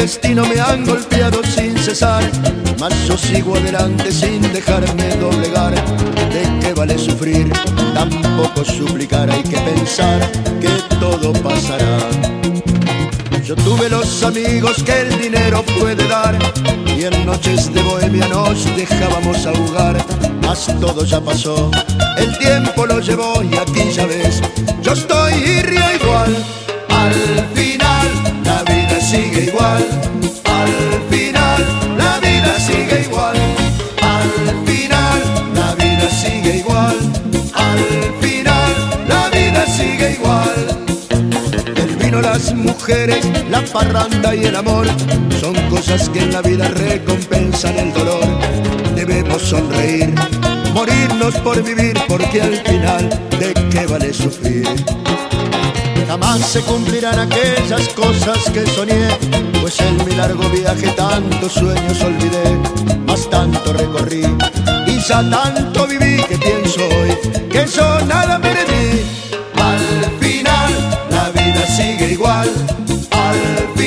destino me han golpeado sin cesar, mas yo sigo adelante sin dejarme doblegar. ¿De qué vale sufrir? Tampoco suplicar, hay que pensar que todo pasará. Yo tuve los amigos que el dinero puede dar, y en noches de bohemia nos dejábamos ahogar. Mas todo ya pasó, el tiempo lo llevó y aquí ya ves, yo estoy y río igual. Al final la vida sigue igual, al final la vida sigue igual, al final la vida sigue igual, al final la vida sigue igual. El vino, las mujeres, la parranda y el amor son cosas que en la vida recompensan el dolor. Debemos sonreír, morirnos por vivir, porque al final ¿de qué vale sufrir? Jamás se cumplirán aquellas cosas que soñé, pues en mi largo viaje tantos sueños olvidé. Mas tanto recorrí y ya tanto viví, que pienso hoy que yo nada perdí. Al final la vida sigue igual, al